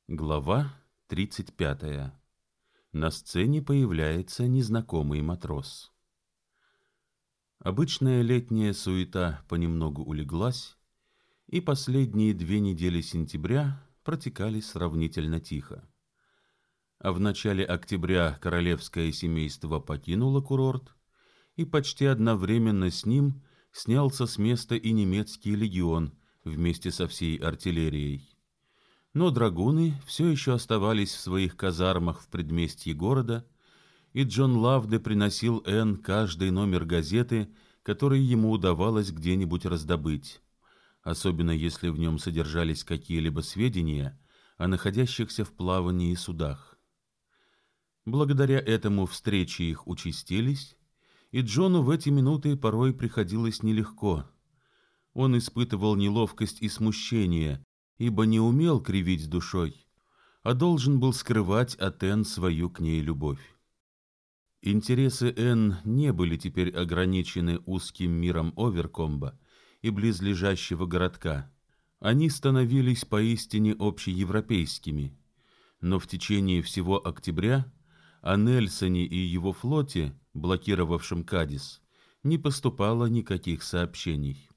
Глава 35. На сцене появляется незнакомый матрос. Обычная летняя суета понемногу улеглась, и последние 2 недели сентября протекали сравнительно тихо. А в начале октября королевское семейство покинуло курорт, и почти одновременно с ним снялся с места и немецкий легион вместе со всей артиллерией. Но драгуны все еще оставались в своих казармах в предместье города, и Джон Лавде приносил Энн каждый номер газеты, который ему удавалось где-нибудь раздобыть, особенно если в нем содержались какие-либо сведения о находящихся в плавании судах. Благодаря этому встречи их участились, и Джону в эти минуты порой приходилось нелегко. Он испытывал неловкость и смущение, ибо не умел кривить душой, а должен был скрывать от Энн свою к ней любовь. Интересы Энн не были теперь ограничены узким миром Оверкомба и близлежащего городка. Они становились поистине общеевропейскими, но в течение всего октября о Нельсоне и его флоте, блокировавшем Кадис, не поступало никаких сообщений.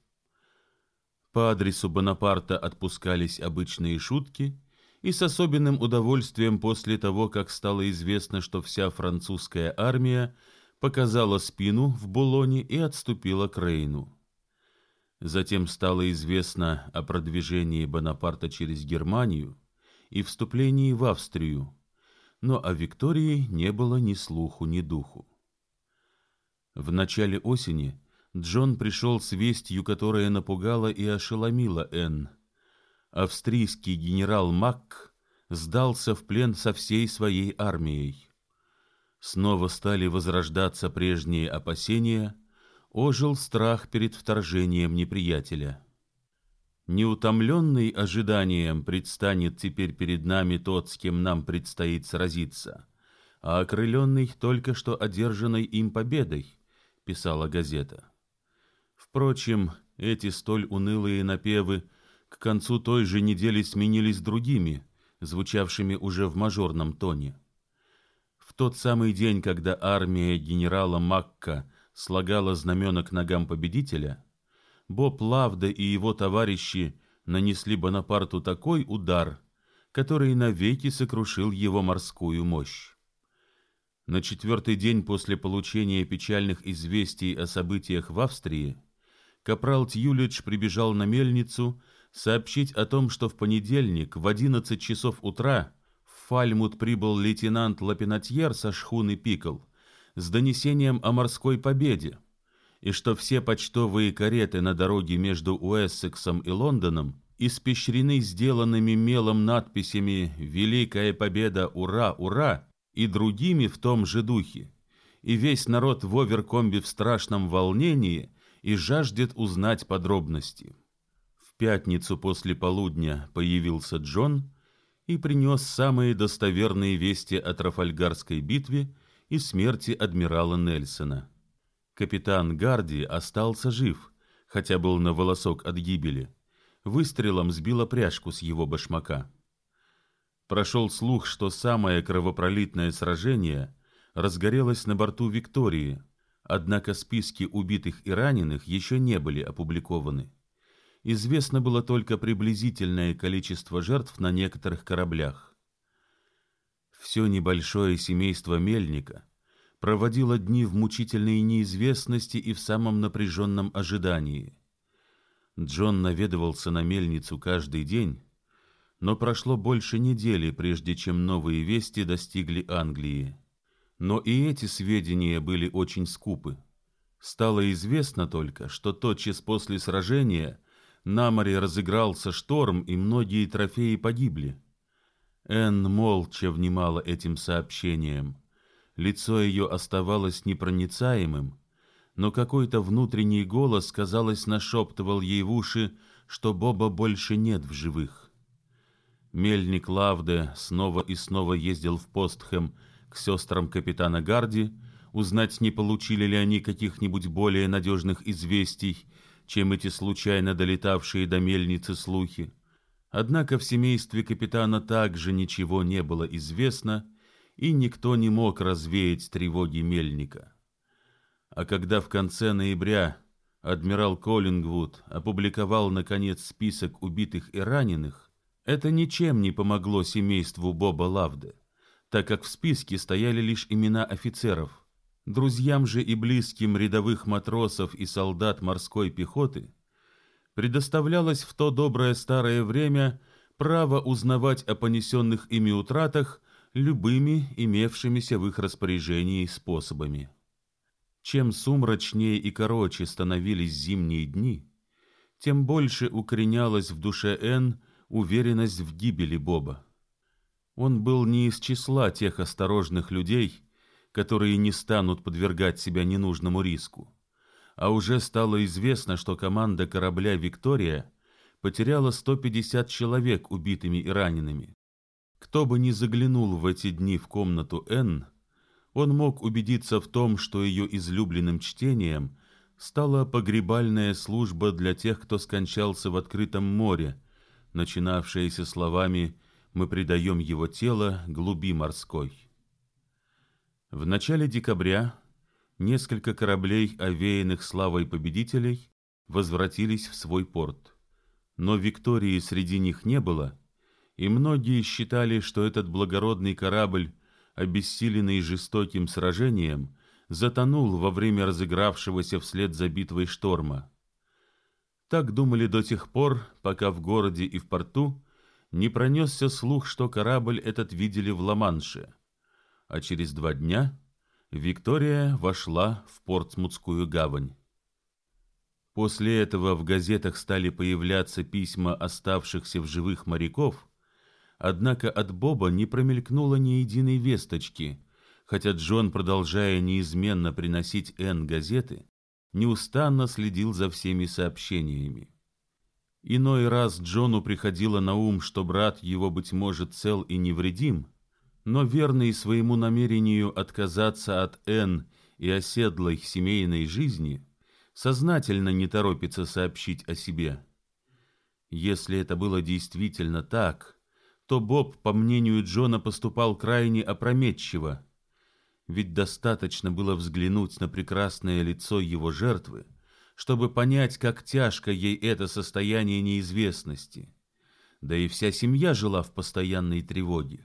По адресу Бонапарта отпускались обычные шутки, и с особенным удовольствием после того, как стало известно, что вся французская армия показала спину в Булоне и отступила к Рейну. Затем стало известно о продвижении Бонапарта через Германию и вступлении в Австрию, но о Виктории не было ни слуху, ни духу. В начале осени Джон пришел с вестью, которая напугала и ошеломила Энн. Австрийский генерал Макк сдался в плен со всей своей армией. Снова стали возрождаться прежние опасения, ожил страх перед вторжением неприятеля. Неутомленный ожиданием предстанет теперь перед нами тот, с кем нам предстоит сразиться, а окрыленный только что одержанной им победой, писала газета. Впрочем, эти столь унылые напевы к концу той же недели сменились другими, звучавшими уже в мажорном тоне. В тот самый день, когда армия генерала Макка слагала знамена к ногам победителя, Боб Лавде и его товарищи нанесли Бонапарту такой удар, который навеки сокрушил его морскую мощь. На 4-й день после получения печальных известий о событиях в Австрии капрал Тьюлидж прибежал на мельницу сообщить о том, что в понедельник в 11 часов утра в Фальмут прибыл лейтенант Лапенатьер со шхуны Пикл с донесением о морской победе, и что все почтовые кареты на дороге между Уэссексом и Лондоном испещрены сделанными мелом надписями «Великая победа! Ура! Ура!» и другими в том же духе, и весь народ в Оверкомбе в страшном волнении и жаждет узнать подробности. В пятницу после полудня появился Джон и принес самые достоверные вести о Трафальгарской битве и смерти адмирала Нельсона. Капитан Гарди остался жив, хотя был на волосок от гибели. Выстрелом сбила пряжку с его башмака. Прошел слух, что самое кровопролитное сражение разгорелось на борту Виктории, однако списки убитых и раненых еще не были опубликованы. Известно было только приблизительное количество жертв на некоторых кораблях. Все небольшое семейство Мельника проводило дни в мучительной неизвестности и в самом напряженном ожидании. Джон наведывался на мельницу каждый день, но прошло больше недели, прежде чем новые вести достигли Англии. Но и эти сведения были очень скупы. Стало известно только, что тотчас после сражения на море разыгрался шторм, и многие трофеи погибли. Энн молча внимала этим сообщениям. Лицо ее оставалось непроницаемым, но какой-то внутренний голос, казалось, нашептывал ей в уши, что Боба больше нет в живых. Мельник Лавде снова и снова ездил в Постхэм к сестрам капитана Гарди, узнать, не получили ли они каких-нибудь более надежных известий, чем эти случайно долетавшие до мельницы слухи. Однако в семействе капитана также ничего не было известно, и никто не мог развеять тревоги Мельника. А когда в конце ноября адмирал Коллингвуд опубликовал, наконец, список убитых и раненых, это ничем не помогло семейству Боба Лавде, так как в списке стояли лишь имена офицеров. Друзьям же и близким рядовых матросов и солдат морской пехоты предоставлялось в то доброе старое время право узнавать о понесенных ими утратах любыми имевшимися в их распоряжении способами. Чем сумрачнее и короче становились зимние дни, тем больше укоренялась в душе Энн уверенность в гибели Боба. Он был не из числа тех осторожных людей, которые не станут подвергать себя ненужному риску, а уже стало известно, что команда корабля «Виктория» потеряла 150 человек убитыми и ранеными. Кто бы ни заглянул в эти дни в комнату Энн, он мог убедиться в том, что ее излюбленным чтением стала погребальная служба для тех, кто скончался в открытом море, начинавшаяся словами «Мы предаем его тело глуби морской». В начале декабря несколько кораблей, овеянных славой победителей, возвратились в свой порт. Но Виктории среди них не было, и многие считали, что этот благородный корабль, обессиленный жестоким сражением, затонул во время разыгравшегося вслед за битвой шторма. Так думали до тех пор, пока в городе и в порту не пронесся слух, что корабль этот видели в Ла-Манше, а через 2 дня Виктория вошла в Портсмутскую гавань. После этого в газетах стали появляться письма оставшихся в живых моряков, однако от Боба не промелькнуло ни единой весточки, хотя Джон, продолжая неизменно приносить Энн газеты, неустанно следил за всеми сообщениями. Иной раз Джону приходило на ум, что брат его, быть может, цел и невредим, но верный своему намерению отказаться от Энн и оседлой семейной жизни, сознательно не торопится сообщить о себе. Если это было действительно так, то Боб, по мнению Джона, поступал крайне опрометчиво, ведь достаточно было взглянуть на прекрасное лицо его жертвы, чтобы понять, как тяжко ей это состояние неизвестности, да и вся семья жила в постоянной тревоге.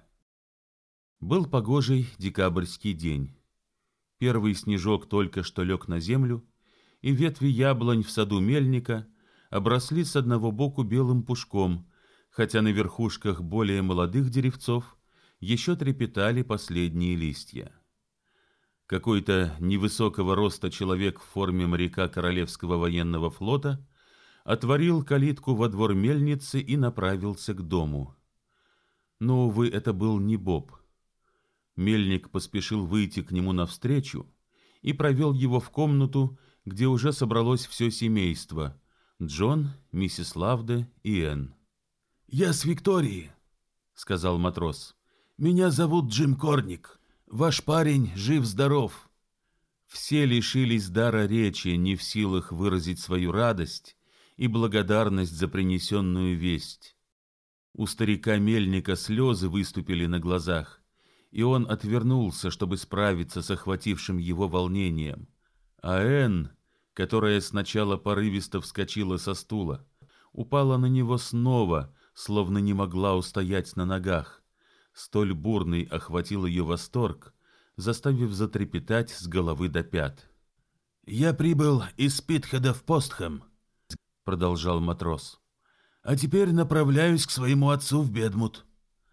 Был погожий декабрьский день. Первый снежок только что лег на землю, и ветви яблонь в саду мельника обросли с одного боку белым пушком, хотя на верхушках более молодых деревцов еще трепетали последние листья. Какой-то невысокого роста человек в форме моряка Королевского военного флота отворил калитку во двор мельницы и направился к дому. Но, увы, это был не Боб. Мельник поспешил выйти к нему навстречу и провел его в комнату, где уже собралось все семейство — Джон, миссис Лавде и Энн. «Я с Виктории», — сказал матрос. «Меня зовут Джим Корник. Ваш парень жив-здоров». Все лишились дара речи, не в силах выразить свою радость и благодарность за принесенную весть. У старика Мельника слезы выступили на глазах, и он отвернулся, чтобы справиться с охватившим его волнением. А Энн, которая сначала порывисто вскочила со стула, упала на него снова, словно не могла устоять на ногах. Столь бурный охватил ее восторг, заставив затрепетать с головы до пят. «Я прибыл из Питхеда в Постхэм», — продолжал матрос, «а теперь направляюсь к своему отцу в Бедмут».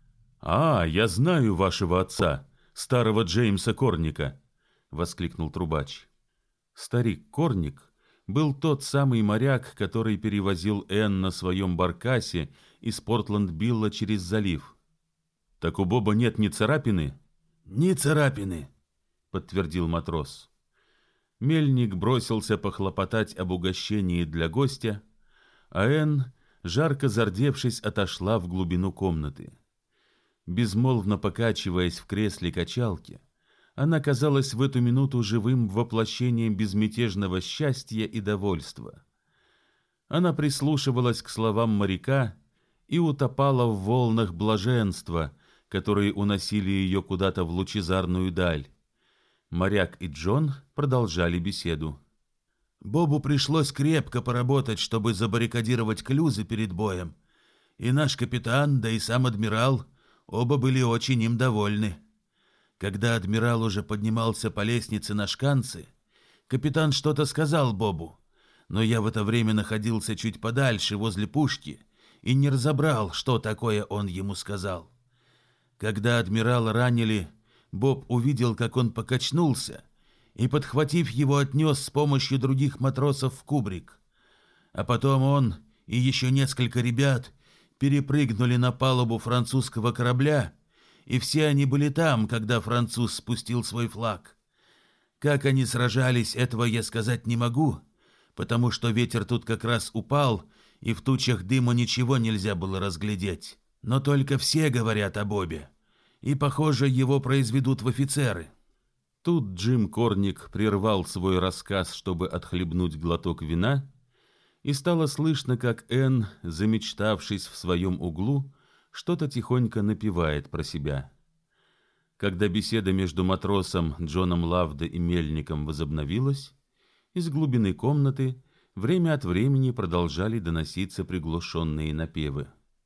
«А, я знаю вашего отца, старого Джеймса Корника», — воскликнул трубач. Старик Корник был тот самый моряк, который перевозил Энн на своем баркасе из Портленд-Билла через залив. «Так у Боба нет ни царапины?» «Ни царапины», — подтвердил матрос. Мельник бросился похлопотать об угощении для гостя, а Энн, жарко зардевшись, отошла в глубину комнаты. Безмолвно покачиваясь в кресле качалки, она казалась в эту минуту живым воплощением безмятежного счастья и довольства. Она прислушивалась к словам моряка и утопала в волнах блаженства, которые уносили ее куда-то в лучезарную даль. Моряк и Джон продолжали беседу. Бобу пришлось крепко поработать, чтобы забаррикадировать клюзы перед боем, и наш капитан, да и сам адмирал, оба были очень им довольны. Когда адмирал уже поднимался по лестнице на шканцы, капитан что-то сказал Бобу, но я в это время находился чуть подальше, возле пушки, и не разобрал, что такое он ему сказал. Когда адмирала ранили, Боб увидел, как он покачнулся, и, подхватив его, отнес с помощью других матросов в кубрик. А потом он и еще несколько ребят перепрыгнули на палубу французского корабля, и все они были там, когда француз спустил свой флаг. Как они сражались, этого я сказать не могу, потому что ветер тут как раз упал, и в тучах дыма ничего нельзя было разглядеть. Но только все говорят о Бобе, и, похоже, его произведут в офицеры. Тут Джим Корник прервал свой рассказ, чтобы отхлебнуть глоток вина, и стало слышно, как Энн, замечтавшись в своем углу, что-то тихонько напевает про себя. Когда беседа между матросом Джоном Лавде и мельником возобновилась, из глубины комнаты время от времени продолжали доноситься приглушенные напевы.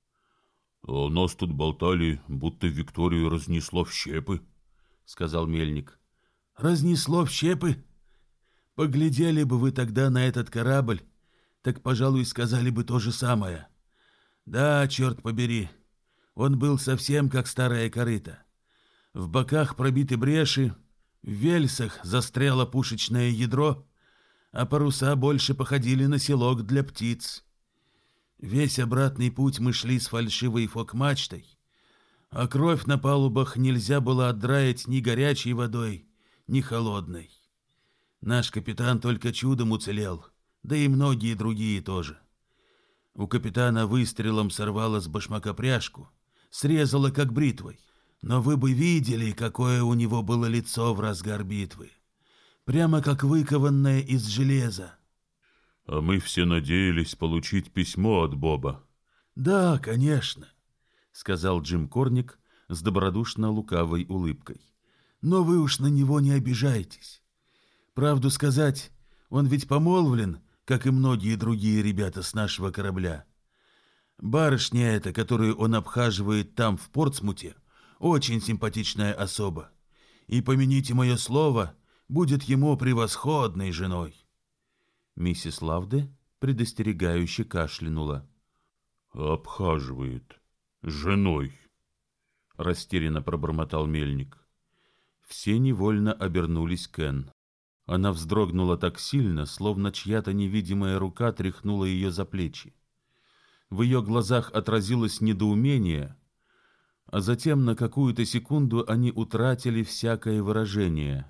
«Нас тут болтали, будто Викторию разнесло в щепы», — сказал мельник. «Разнесло в щепы? Поглядели бы вы тогда на этот корабль, так, пожалуй, сказали бы то же самое. Да, черт побери, он был совсем как старая корыта. В боках пробиты бреши, в вельсах застряло пушечное ядро, а паруса больше походили на селок для птиц. Весь обратный путь мы шли с фальшивой фок-мачтой, а кровь на палубах нельзя было отдраить ни горячей водой, ни холодной. Наш капитан только чудом уцелел, да и многие другие тоже. У капитана выстрелом сорвало с башмака пряжку, срезало как бритвой. Но вы бы видели, какое у него было лицо в разгар битвы. Прямо как выкованное из железа. «А мы все надеялись получить письмо от Боба». «Да, конечно», — сказал Джим Корник с добродушно-лукавой улыбкой. «Но вы уж на него не обижайтесь. Правду сказать, он ведь помолвлен, как и многие другие ребята с нашего корабля. Барышня эта, которую он обхаживает там, в Портсмуте, очень симпатичная особа. И, помяните мое слово, будет ему превосходной женой». Миссис Лавде предостерегающе кашлянула. «Обхаживает. Женой», — растерянно пробормотал мельник. Все невольно обернулись к Энн. Она вздрогнула так сильно, словно чья-то невидимая рука тряхнула ее за плечи. В ее глазах отразилось недоумение, а затем на какую-то секунду они утратили всякое выражение.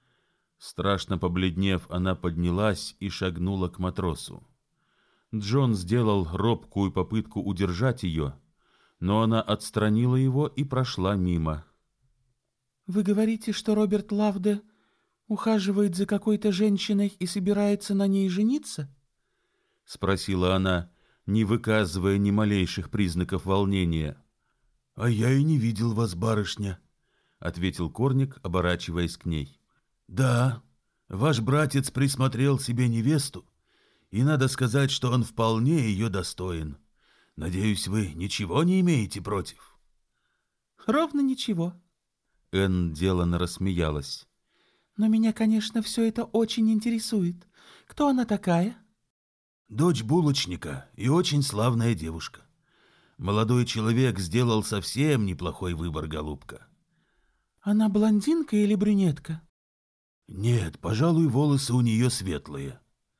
Страшно побледнев, она поднялась и шагнула к матросу. Джон сделал робкую попытку удержать ее, но она отстранила его и прошла мимо. «Вы говорите, что Роберт Лавде ухаживает за какой-то женщиной и собирается на ней жениться?» — спросила она, не выказывая ни малейших признаков волнения. «А я и не видел вас, барышня», — ответил Корник, оборачиваясь к ней. «Да, ваш братец присмотрел себе невесту, и надо сказать, что он вполне ее достоин. Надеюсь, вы ничего не имеете против?» «Ровно ничего». Энн деланно рассмеялась. «Но меня, конечно, все это очень интересует. Кто она такая?» «Дочь булочника и очень славная девушка. Молодой человек сделал совсем неплохой выбор, голубка». «Она блондинка или брюнетка?» «Нет, пожалуй, волосы у нее светлые».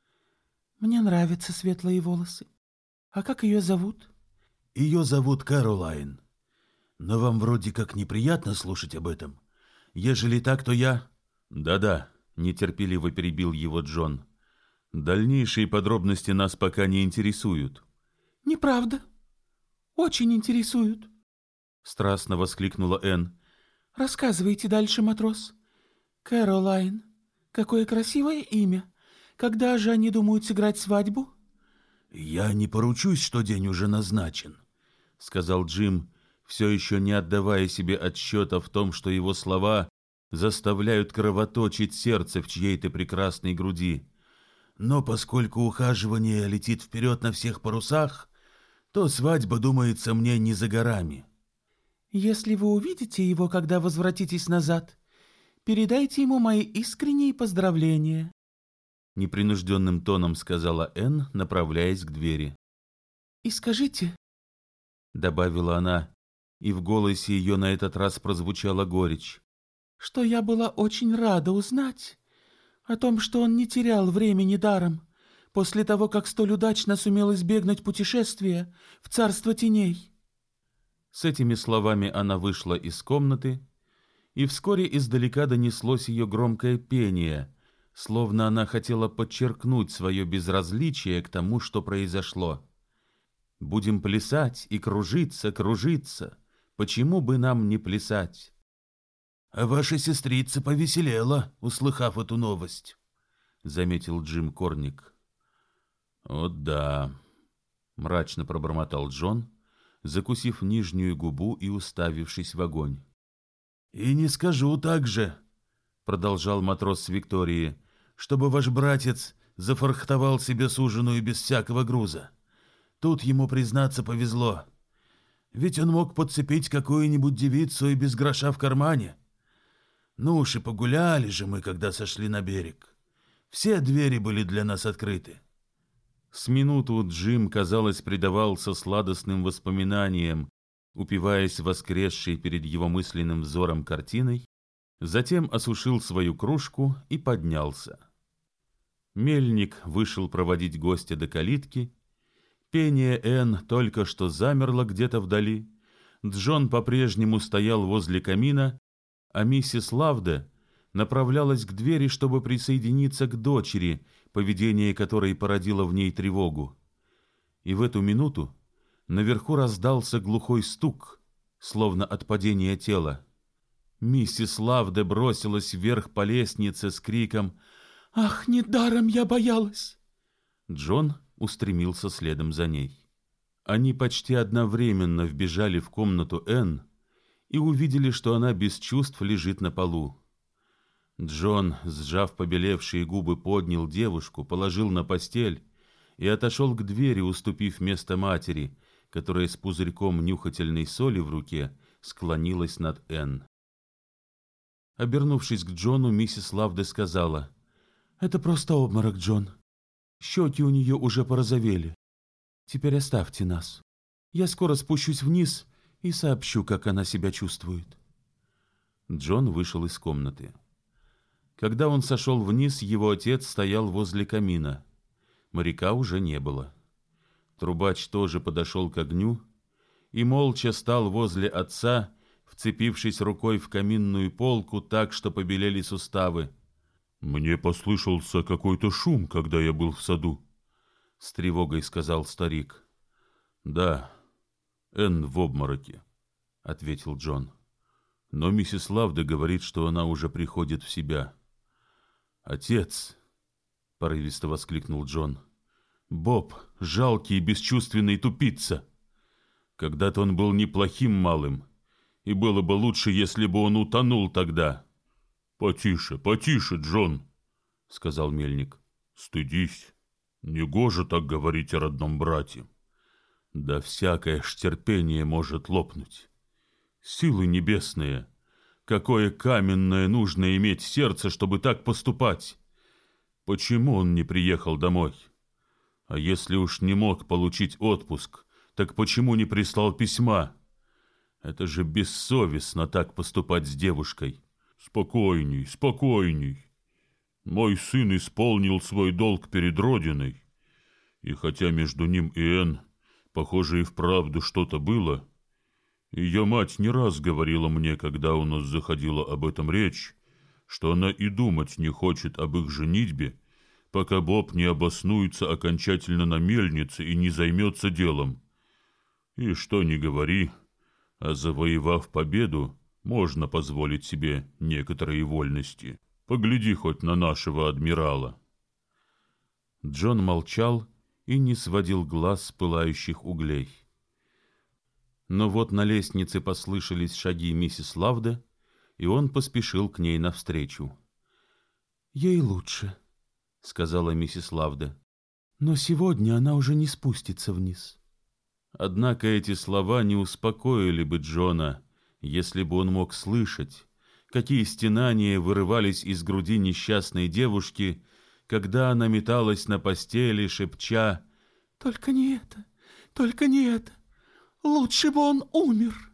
«Мне нравятся светлые волосы. А как ее зовут?» «Ее зовут Кэролайн. Но вам вроде как неприятно слушать об этом. Ежели так, то я...» «Да-да», — нетерпеливо перебил его Джон. «Дальнейшие подробности нас пока не интересуют». «Неправда. Очень интересуют», — страстно воскликнула Энн. «Рассказывайте дальше, матрос. Кэролайн. Какое красивое имя. Когда же они думают сыграть свадьбу?» «Я не поручусь, что день уже назначен. — сказал Джим, все еще не отдавая себе отсчета в том, что его слова заставляют кровоточить сердце в чьей-то прекрасной груди. «Но поскольку ухаживание летит вперед на всех парусах, то свадьба, думается мне, не за горами». «Если вы увидите его, когда возвратитесь назад, передайте ему мои искренние поздравления», — непринужденным тоном сказала Энн, направляясь к двери. «И скажите», — добавила она, и в голосе ее на этот раз прозвучала горечь, «что я была очень рада узнать о том, что он не терял времени даром после того, как столь удачно сумел избегнуть путешествия в царство теней». С этими словами она вышла из комнаты, и вскоре издалека донеслось ее громкое пение, словно она хотела подчеркнуть свое безразличие к тому, что произошло. «Будем плясать и кружиться, кружиться. Почему бы нам не плясать?» «А ваша сестрица повеселела, услыхав эту новость», — заметил Джим Корник. «О да», — мрачно пробормотал Джон, закусив нижнюю губу и уставившись в огонь. «И не скажу также», — продолжал матрос с Виктории, «чтобы ваш братец зафархтовал себе суженую без всякого груза. Тут ему, признаться, повезло. Ведь он мог подцепить какую-нибудь девицу и без гроша в кармане. Ну уж и погуляли же мы, когда сошли на берег. Все двери были для нас открыты». С минуту Джим, казалось, предавался сладостным воспоминаниям, упиваясь воскресшей перед его мысленным взором картиной, затем осушил свою кружку и поднялся. Мельник вышел проводить гостя до калитки. Пение Энн только что замерло где-то вдали. Джон по-прежнему стоял возле камина, а миссис Лавде направлялась к двери, чтобы присоединиться к дочери, поведение которой породило в ней тревогу. И в эту минуту наверху раздался глухой стук, словно от падения тела. Миссис Лавде бросилась вверх по лестнице с криком «Ах, недаром я боялась!». Джон устремился следом за ней. Они почти одновременно вбежали в комнату Энн и увидели, что она без чувств лежит на полу. Джон, сжав побелевшие губы, поднял девушку, положил на постель и отошел к двери, уступив место матери, которая с пузырьком нюхательной соли в руке склонилась над Энн. Обернувшись к Джону, миссис Лавде сказала: «Это просто обморок, Джон. Щеки у нее уже порозовели. Теперь оставьте нас. Я скоро спущусь вниз и сообщу, как она себя чувствует». Джон вышел из комнаты. Когда он сошел вниз, его отец стоял возле камина. Моряка уже не было. Трубач тоже подошел к огню и молча стал возле отца, вцепившись рукой в каминную полку так, что побелели суставы. «Мне послышался какой-то шум, когда я был в саду», — с тревогой сказал старик. «Да, Энн в обмороке», — ответил Джон. «Но миссис Лавде говорит, что она уже приходит в себя». «Отец!» — порывисто воскликнул Джон. «Боб, жалкий и бесчувственный тупица! Когда-то он был неплохим малым, и было бы лучше, если бы он утонул тогда». «Потише, потише, Джон», — сказал мельник. «Стыдись. Негоже так говорить о родном брате». «Да всякое ж терпение может лопнуть. Силы небесные! Какое каменное нужно иметь сердце, чтобы так поступать! Почему он не приехал домой? А если уж не мог получить отпуск, так почему не прислал письма? Это же бессовестно так поступать с девушкой». «Спокойней, спокойней. Мой сын исполнил свой долг перед Родиной, и хотя между ним и Энн, похоже, и вправду что-то было, ее мать не раз говорила мне, когда у нас заходила об этом речь, что она и думать не хочет об их женитьбе, пока Боб не обоснуется окончательно на мельнице и не займется делом. И что ни говори, а завоевав победу, можно позволить себе некоторые вольности. Погляди хоть на нашего адмирала». Джон молчал и не сводил глаз с пылающих углей. Но вот на лестнице послышались шаги миссис Лавде, и он поспешил к ней навстречу. «Ей лучше», — сказала миссис Лавде, — «но сегодня она уже не спустится вниз». Однако эти слова не успокоили бы Джона, если бы он мог слышать, какие стенания вырывались из груди несчастной девушки, когда она металась на постели, шепча: «Только не это, только не это! Лучше бы он умер!»